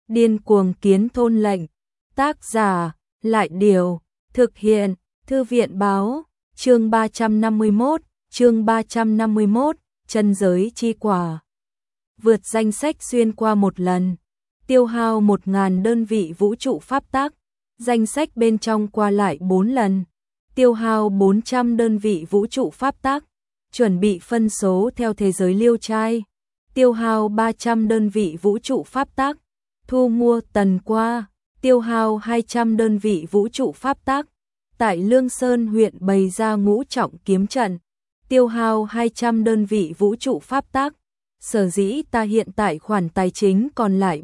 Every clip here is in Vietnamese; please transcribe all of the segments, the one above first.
Điên cuồng kiến thôn lệnh. Tác giả, Lại Điều. Thực hiện, Thư viện Báo. Chương 351, chân giới chi quả. Vượt danh sách xuyên qua một lần. Tiêu hao 1000 đơn vị vũ trụ pháp tắc. Danh sách bên trong qua lại 4 lần. Tiêu hao 400 đơn vị vũ trụ pháp tắc. Chuẩn bị phân số theo thế giới liêu trai. Tiêu hao 300 đơn vị vũ trụ pháp tắc. Thu mua tần qua. Tiêu hao 200 đơn vị vũ trụ pháp tắc. Tại Lương Sơn huyện bày ra ngũ trọng kiếm trận. Tiêu hao 200 đơn vị vũ trụ pháp tắc. Sở dĩ ta hiện tại khoản tài chính còn lại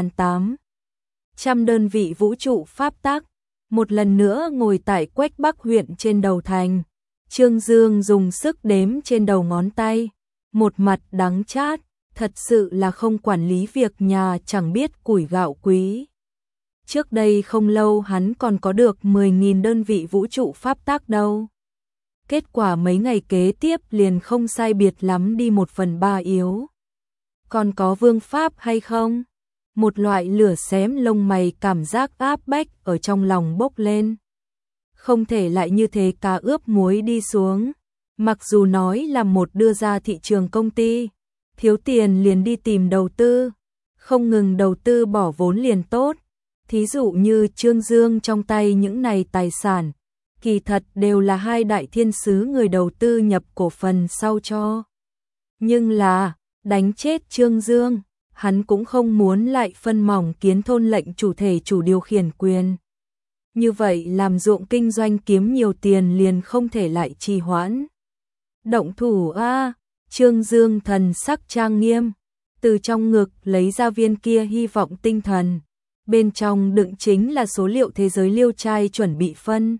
7.800 đơn vị vũ trụ pháp tắc. Một lần nữa ngồi tại Quách Bắc huyện trên đầu thành. Trương Dương dùng sức đếm trên đầu ngón tay. Một mặt đắng chát, thật sự là không quản lý việc nhà chẳng biết củi gạo quý. Trước đây không lâu hắn còn có được 10.000 đơn vị vũ trụ pháp tắc đâu. Kết quả mấy ngày kế tiếp liền không sai biệt lắm đi 1/3 yếu. Còn có vương pháp hay không? Một loại lửa xém lông mày cảm giác áp bách ở trong lòng bốc lên. Không thể lại như thế cá ướp muối đi xuống. Mặc dù nói là một đưa ra thị trường công ty, thiếu tiền liền đi tìm đầu tư, không ngừng đầu tư bỏ vốn liền tốt. Thí dụ như Trương Dương trong tay những này tài sản, kỳ thật đều là hai đại thiên sứ người đầu tư nhập cổ phần sau cho. Nhưng là, đánh chết Trương Dương, hắn cũng không muốn lại phân mỏng kiến thôn lệnh chủ thể chủ điều khiển quyền. Như vậy làm ruộng kinh doanh kiếm nhiều tiền liền không thể lại trì hoãn. Động thủ a! Trương Dương thần sắc trang nghiêm, từ trong ngực lấy ra viên kia hy vọng tinh thần. Bên trong đựng chính là số liệu thế giới liêu trai chuẩn bị phân.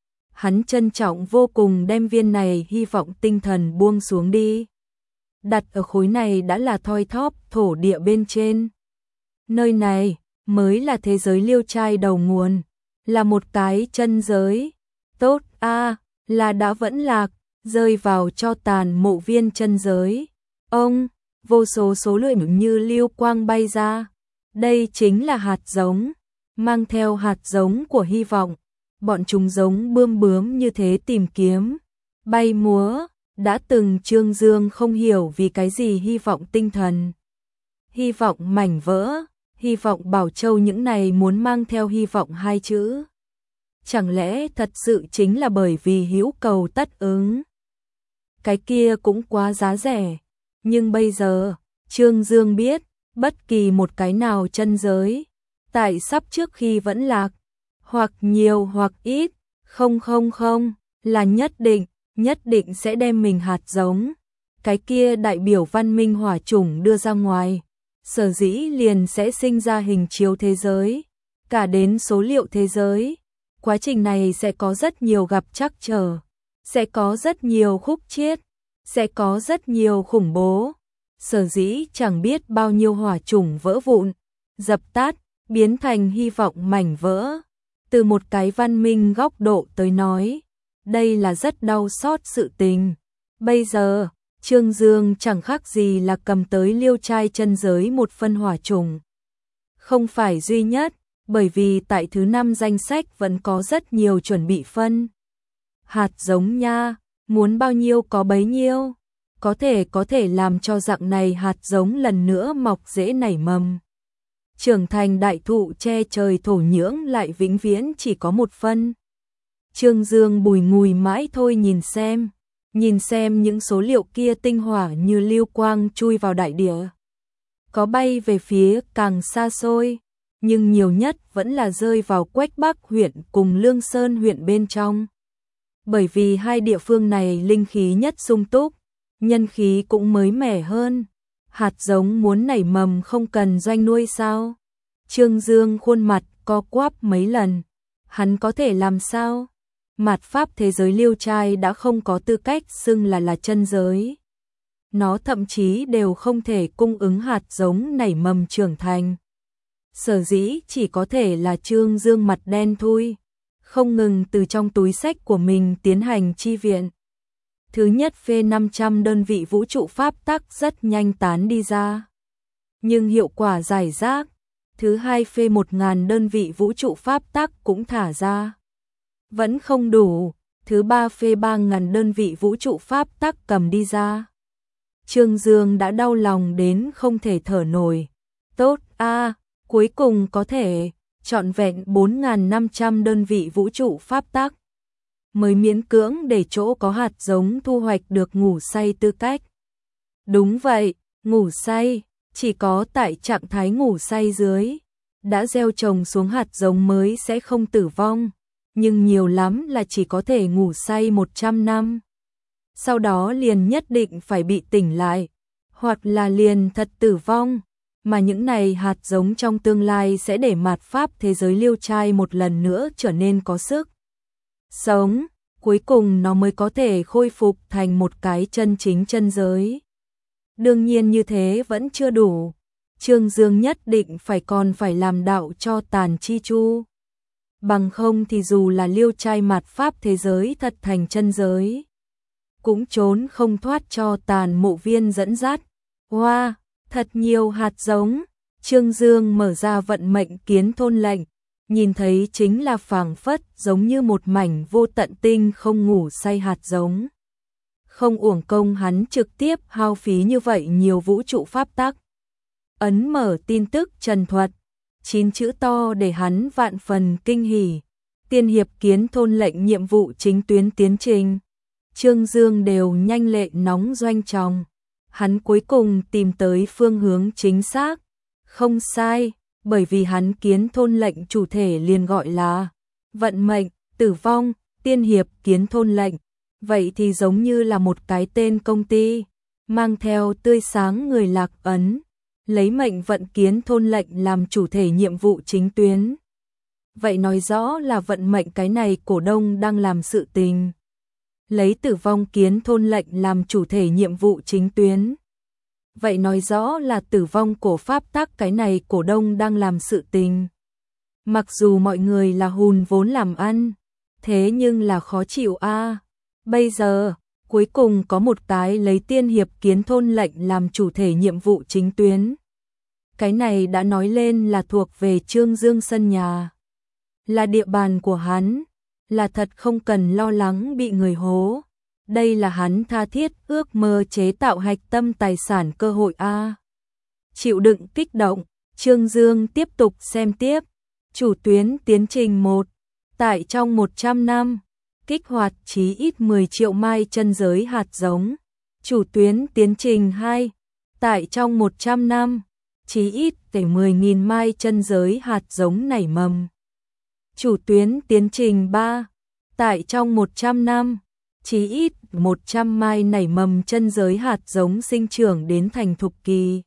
Hắn trân trọng vô cùng đem viên này hy vọng tinh thần buông xuống đi. Đặt ở khối này đã là thoi thóp thổ địa bên trên. Nơi này mới là thế giới liêu trai đầu nguồn, là một cái chân giới. Tốt a, là đã vẫn lạc, rơi vào cho tàn mộ viên chân giới. Ông, vô số số lượng như lưu quang bay ra. Đây chính là hạt giống, mang theo hạt giống của hy vọng. Bọn chúng giống bươm bướm như thế tìm kiếm, bay múa. Đã từng Trương Dương không hiểu vì cái gì hy vọng tinh thần, hy vọng mảnh vỡ, hy vọng Bảo Châu những này muốn mang theo hy vọng hai chữ. Chẳng lẽ thật sự chính là bởi vì hữu cầu tất ứng? Cái kia cũng quá giá rẻ. Nhưng bây giờ, Trương Dương biết, bất kỳ một cái nào chân giới, tại sắp trước khi vẫn lạc, hoặc nhiều hoặc ít, không, là nhất định sẽ đem mình hạt giống, cái kia đại biểu văn minh hỏa chủng đưa ra ngoài, sở dĩ liền sẽ sinh ra hình chiếu thế giới, cả đến số liệu thế giới. Quá trình này sẽ có rất nhiều gặp trắc trở, sẽ có rất nhiều khúc chiết, sẽ có rất nhiều khủng bố, sở dĩ chẳng biết bao nhiêu hỏa chủng vỡ vụn, dập tắt, biến thành hy vọng mảnh vỡ. Từ một cái văn minh góc độ tới nói, đây là rất đau xót sự tình. Bây giờ, Trương Dương chẳng khác gì là cầm tới liêu trai chân giới một phân hỏa chủng. Không phải duy nhất, bởi vì tại thứ 5 danh sách vẫn có rất nhiều chuẩn bị phân. Hạt giống nha, muốn bao nhiêu có bấy nhiêu. Có thể làm cho dạng này hạt giống lần nữa mọc rễ nảy mầm. Trưởng thành đại thụ che trời thổ nhưỡng lại vĩnh viễn chỉ có một phân. Trương Dương bùi ngùi mãi thôi nhìn xem những số liệu kia tinh hỏa như lưu quang chui vào đại địa. Có bay về phía càng xa xôi, nhưng nhiều nhất vẫn là rơi vào Quách Bắc huyện cùng Lương Sơn huyện bên trong. Bởi vì hai địa phương này linh khí nhất sung túc, nhân khí cũng mới mẻ hơn. Hạt giống muốn nảy mầm không cần doanh nuôi sao? Trương Dương khuôn mặt co quắp mấy lần. Hắn có thể làm sao? Mạt pháp thế giới liêu trai đã không có tư cách xưng là chân giới. Nó thậm chí đều không thể cung ứng hạt giống nảy mầm trưởng thành. Sở dĩ chỉ có thể là Trương Dương mặt đen thui, không ngừng từ trong túi sách của mình tiến hành chi viện. Thứ nhất phê 500 đơn vị vũ trụ pháp tắc rất nhanh tán đi ra. Nhưng hiệu quả giải rác, Thứ hai phê 1000 đơn vị vũ trụ pháp tắc cũng thả ra. Vẫn không đủ, thứ ba phê 3000 đơn vị vũ trụ pháp tắc cầm đi ra. Trương Dương đã đau lòng đến không thể thở nổi. Tốt a, cuối cùng có thể trọn vẹn 4500 đơn vị vũ trụ pháp tắc. Mới miễn cưỡng để chỗ có hạt giống thu hoạch được ngủ say tư cách. Đúng vậy, ngủ say, chỉ có tại trạng thái ngủ say dưới, đã gieo trồng xuống hạt giống mới sẽ không tử vong, nhưng nhiều lắm là chỉ có thể ngủ say 100 năm. Sau đó liền nhất định phải bị tỉnh lại, hoặc là liền thật tử vong, mà những này hạt giống trong tương lai sẽ để mạt pháp thế giới liêu trai một lần nữa trở nên có sức sống, cuối cùng nó mới có thể khôi phục thành một cái chân chính chân giới. Đương nhiên như thế vẫn chưa đủ, Trương Dương nhất định còn phải làm đạo cho tàn chi chu. Bằng không thì dù là liêu trai mạt pháp thế giới thật thành chân giới, cũng trốn không thoát cho tàn mộ viên dẫn dắt. Wow, thật nhiều hạt giống. Trương Dương mở ra vận mệnh kiến thôn lệnh, nhìn thấy chính là phảng phất giống như một mảnh vô tận tinh không ngủ say hạt giống. Không uổng công hắn trực tiếp hao phí như vậy nhiều vũ trụ pháp tắc. Ấn mở tin tức trần thuật, 9 chữ to để hắn vạn phần kinh hỉ. Tiên hiệp kiến thôn lệnh nhiệm vụ chính tuyến tiến trình. Trương Dương đều nhanh lệ nóng doanh tròng. Hắn cuối cùng tìm tới phương hướng chính xác. Không sai, bởi vì hắn kiến thôn lệnh chủ thể liền gọi là vận mệnh, tử vong, tiên hiệp kiến thôn lệnh. Vậy thì giống như là một cái tên công ty, mang theo tươi sáng người lạc ấn, lấy mệnh vận kiến thôn lệnh làm chủ thể nhiệm vụ chính tuyến. Vậy nói rõ là vận mệnh cái này cổ đông đang làm sự tình. Lấy tử vong kiến thôn lệnh làm chủ thể nhiệm vụ chính tuyến. Vậy nói rõ là tử vong cổ pháp tắc cái này cổ đông đang làm sự tình. Mặc dù mọi người là hùn vốn làm ăn, thế nhưng là khó chịu a. Bây giờ, cuối cùng có một cái lấy tiên hiệp kiến thôn lệnh làm chủ thể nhiệm vụ chính tuyến. Cái này đã nói lên là thuộc về Trương Dương sân nhà. Là địa bàn của hắn, là thật không cần lo lắng bị người hố. Đây là hắn tha thiết ước mơ chế tạo hạch tâm tài sản cơ hội a. Chịu đựng kích động, Trương Dương tiếp tục xem tiếp. Chủ tuyến tiến trình 1, tại trong 100 năm, kích hoạt chí ít 10 triệu mai chân giới hạt giống. Chủ tuyến tiến trình 2, tại trong 100 năm, chí ít 10.000 mai chân giới hạt giống nảy mầm. Chủ tuyến tiến trình 3, tại trong 100 năm, chí ít 100 mai nảy mầm chân giới hạt giống sinh trưởng đến thành thục kỳ.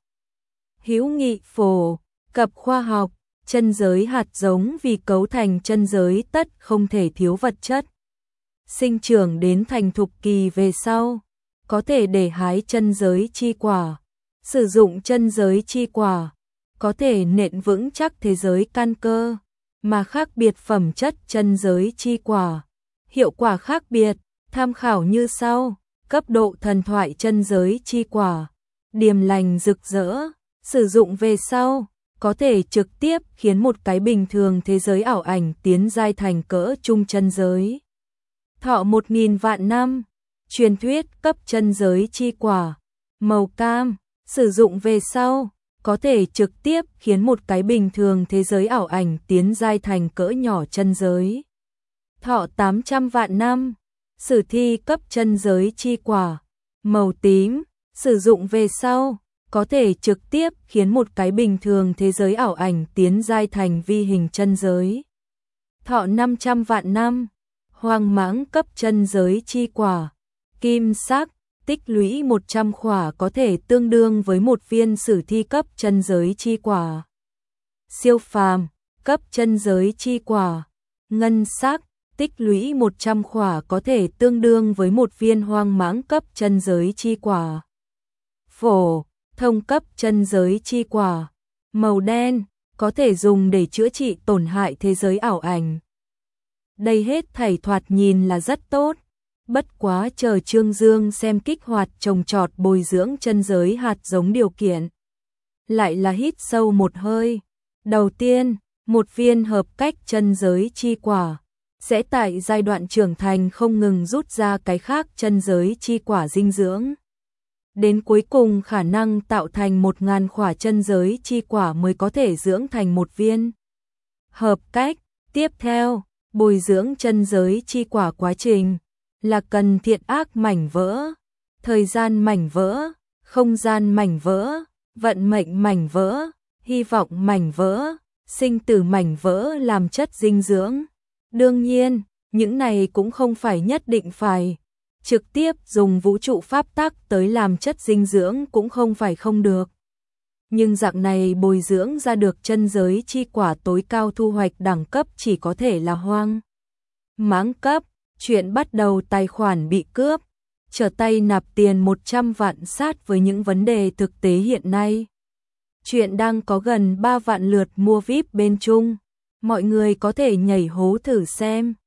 Hữu nghị phổ cập khoa học, chân giới hạt giống vì cấu thành chân giới tất không thể thiếu vật chất. Sinh trưởng đến thành thục kỳ về sau, có thể để hái chân giới chi quả. Sử dụng chân giới chi quả, có thể nện vững chắc thế giới căn cơ, mà khác biệt phẩm chất chân giới chi quả. Hiệu quả khác biệt, tham khảo như sau: cấp độ thần thoại chân giới chi quả, điềm lành rực rỡ, sử dụng về sau, có thể trực tiếp khiến một cái bình thường thế giới ảo ảnh tiến giai thành cỡ trung chân giới. Thọ 1000 vạn năm, truyền thuyết cấp chân giới chi quả, màu cam, sử dụng về sau, có thể trực tiếp khiến một cái bình thường thế giới ảo ảnh tiến giai thành cỡ nhỏ chân giới. Thọ 800 vạn năm, sử thi cấp chân giới chi quả, màu tím, sử dụng về sau, có thể trực tiếp khiến một cái bình thường thế giới ảo ảnh tiến giai thành vi hình chân giới. Thọ 500 vạn năm, hoang mãng cấp chân giới chi quả, kim sắc, tích lũy 100 khỏa có thể tương đương với một viên sử thi cấp chân giới chi quả. Siêu phàm, cấp chân giới chi quả, ngân sắc, tích lũy 100 khỏa có thể tương đương với một viên hoang mãng cấp chân giới chi quả. Phổ, thông cấp chân giới chi quả, màu đen, có thể dùng để chữa trị tổn hại thế giới ảo ảnh. Đây hết thảy thoạt nhìn là rất tốt, bất quá chờ Trương Dương xem kích hoạt trồng trọt bồi dưỡng chân giới hạt giống điều kiện. Lại là hít sâu một hơi, Đầu tiên, một viên hợp cách chân giới chi quả sẽ tại giai đoạn trưởng thành không ngừng rút ra cái khác chân giới chi quả dinh dưỡng. Đến cuối cùng khả năng tạo thành 1000 khỏa chân giới chi quả mới có thể dưỡng thành một viên hợp cách. Tiếp theo, bồi dưỡng chân giới chi quả quá trình là cần thiện ác mảnh vỡ, thời gian mảnh vỡ, không gian mảnh vỡ, vận mệnh mảnh vỡ, hy vọng mảnh vỡ, sinh tử mảnh vỡ làm chất dinh dưỡng. Đương nhiên, những này cũng không phải nhất định phải trực tiếp dùng vũ trụ pháp tắc tới làm chất dinh dưỡng cũng không phải không được. Nhưng dạng này bồi dưỡng ra được chân giới chi quả tối cao thu hoạch đẳng cấp chỉ có thể là hoang mãng cấp. Chuyện bắt đầu tài khoản bị cướp, trở tay nạp tiền 100 vạn sát với những vấn đề thực tế hiện nay. Chuyện đang có gần 3 vạn lượt mua VIP bên Trung, mọi người có thể nhảy hố thử xem.